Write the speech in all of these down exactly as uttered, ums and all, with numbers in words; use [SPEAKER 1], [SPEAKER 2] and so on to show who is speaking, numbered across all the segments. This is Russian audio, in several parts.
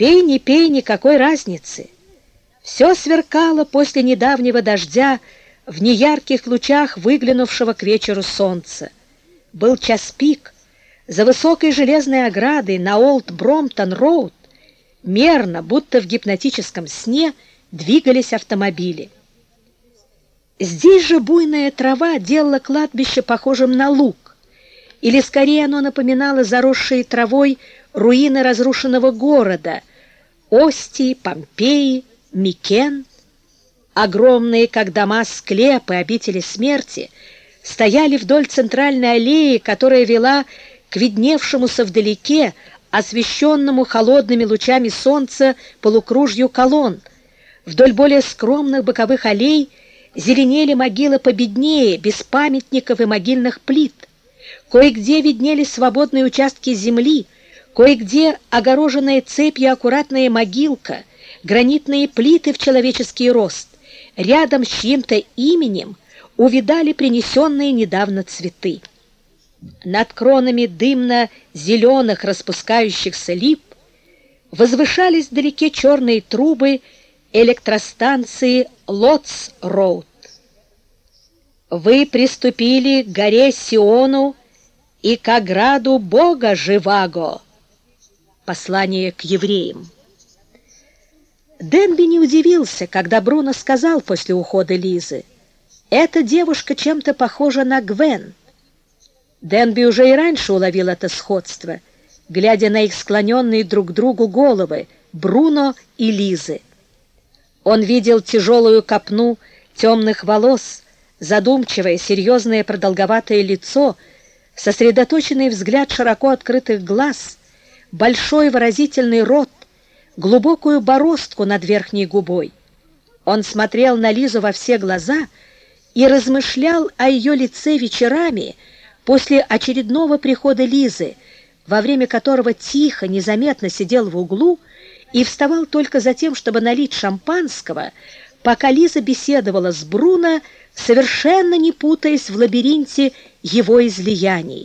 [SPEAKER 1] Пей, не пей, никакой разницы. Все сверкало после недавнего дождя в неярких лучах выглянувшего к вечеру солнца. Был час пик. За высокой железной оградой на Олд Бромптон-роуд мерно, будто в гипнотическом сне, двигались автомобили. Здесь же буйная трава делала кладбище похожим на луг, или скорее оно напоминало заросшие травой руины разрушенного города Остии, Помпеи, Микен. Огромные, как дома, склепы, обители смерти стояли вдоль центральной аллеи, которая вела к видневшемуся вдалеке, освещенному холодными лучами солнца полукружью колонн. Вдоль более скромных боковых аллей зеленели могилы победнее, без памятников и могильных плит. Кое-где виднелись свободные участки земли, кое-где огороженная цепью аккуратная могилка, гранитные плиты в человеческий рост. Рядом с чьим-то именем увидали принесенные недавно цветы. Над кронами дымно-зеленых распускающихся лип возвышались вдалеке черные трубы электростанции Лотс-роуд. Вы приступили к горе Сиону и к ограду Бога Живаго. Послание к евреям. Денби не удивился, когда Бруно сказал после ухода Лизы: «Эта девушка чем-то похожа на Гвен». Денби уже и раньше уловил это сходство, глядя на их склоненные друг к другу головы Бруно и Лизы. Он видел тяжелую копну темных волос, задумчивое, серьезное продолговатое лицо, сосредоточенный взгляд широко открытых глаз, большой выразительный рот, глубокую бороздку над верхней губой. Он смотрел на Лизу во все глаза и размышлял о ее лице вечерами после очередного прихода Лизы, во время которого тихо, незаметно сидел в углу и вставал только за тем, чтобы налить шампанского, пока Лиза беседовала с Бруно, совершенно не путаясь в лабиринте его излияний.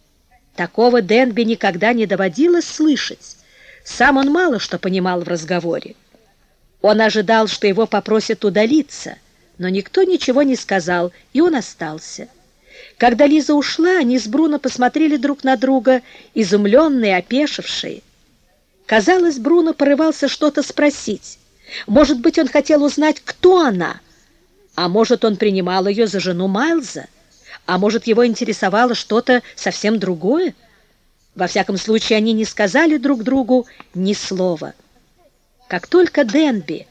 [SPEAKER 1] Такого Денби никогда не доводилось слышать. Сам он мало что понимал в разговоре. Он ожидал, что его попросят удалиться, но никто ничего не сказал, и он остался. Когда Лиза ушла, они с Бруно посмотрели друг на друга, изумленные, опешившие. Казалось, Бруно порывался что-то спросить. Может быть, он хотел узнать, кто она, а может, он принимал ее за жену Майлза, а может, его интересовало что-то совсем другое. Во всяком случае, они не сказали друг другу ни слова. Как только Денби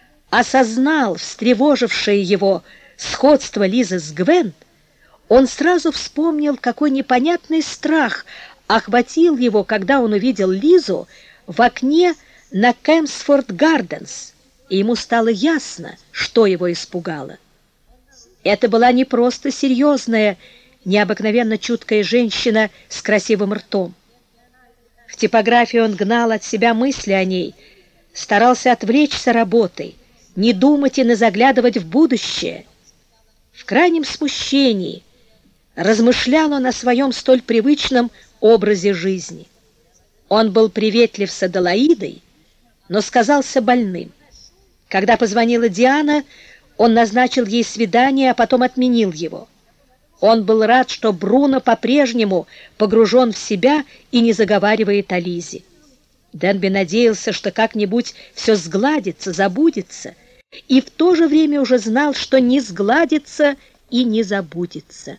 [SPEAKER 1] осознал встревожившее его сходство Лизы с Гвен, он сразу вспомнил, какой непонятный страх охватил его, когда он увидел Лизу в окне на Кемпсфорд-Гарденс, и ему стало ясно, что его испугало. Это была не просто серьезная, необыкновенно чуткая женщина с красивым ртом. В типографии он гнал от себя мысли о ней, старался отвлечься работой, не думать и не заглядывать в будущее. В крайнем смущении размышлял он о своем столь привычном образе жизни. Он был приветлив с Аделаидой, но сказался больным. Когда позвонила Диана, он назначил ей свидание, а потом отменил его. Он был рад, что Бруно по-прежнему погружен в себя и не заговаривает о Лизе. Денби надеялся, что как-нибудь все сгладится, забудется, и в то же время уже знал, что не сгладится и не забудется.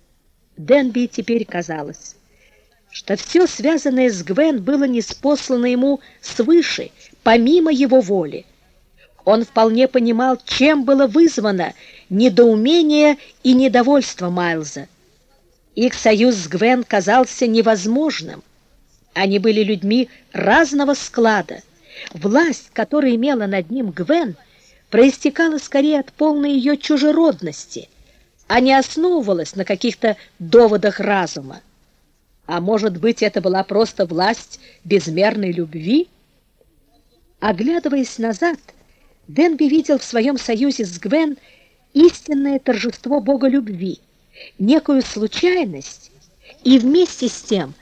[SPEAKER 1] Денби теперь казалось, что все связанное с Гвен было ниспослано ему свыше, помимо его воли. Он вполне понимал, чем было вызвано недоумение и недовольство Майлза. Их союз с Гвен казался невозможным. Они были людьми разного склада. Власть, которую имела над ним Гвен, проистекала скорее от полной ее чужеродности, а не основывалась на каких-то доводах разума. А может быть, это была просто власть безмерной любви? Оглядываясь назад, Денби видел в своем союзе с Гвен истинное торжество Бога любви, некую случайность и вместе с тем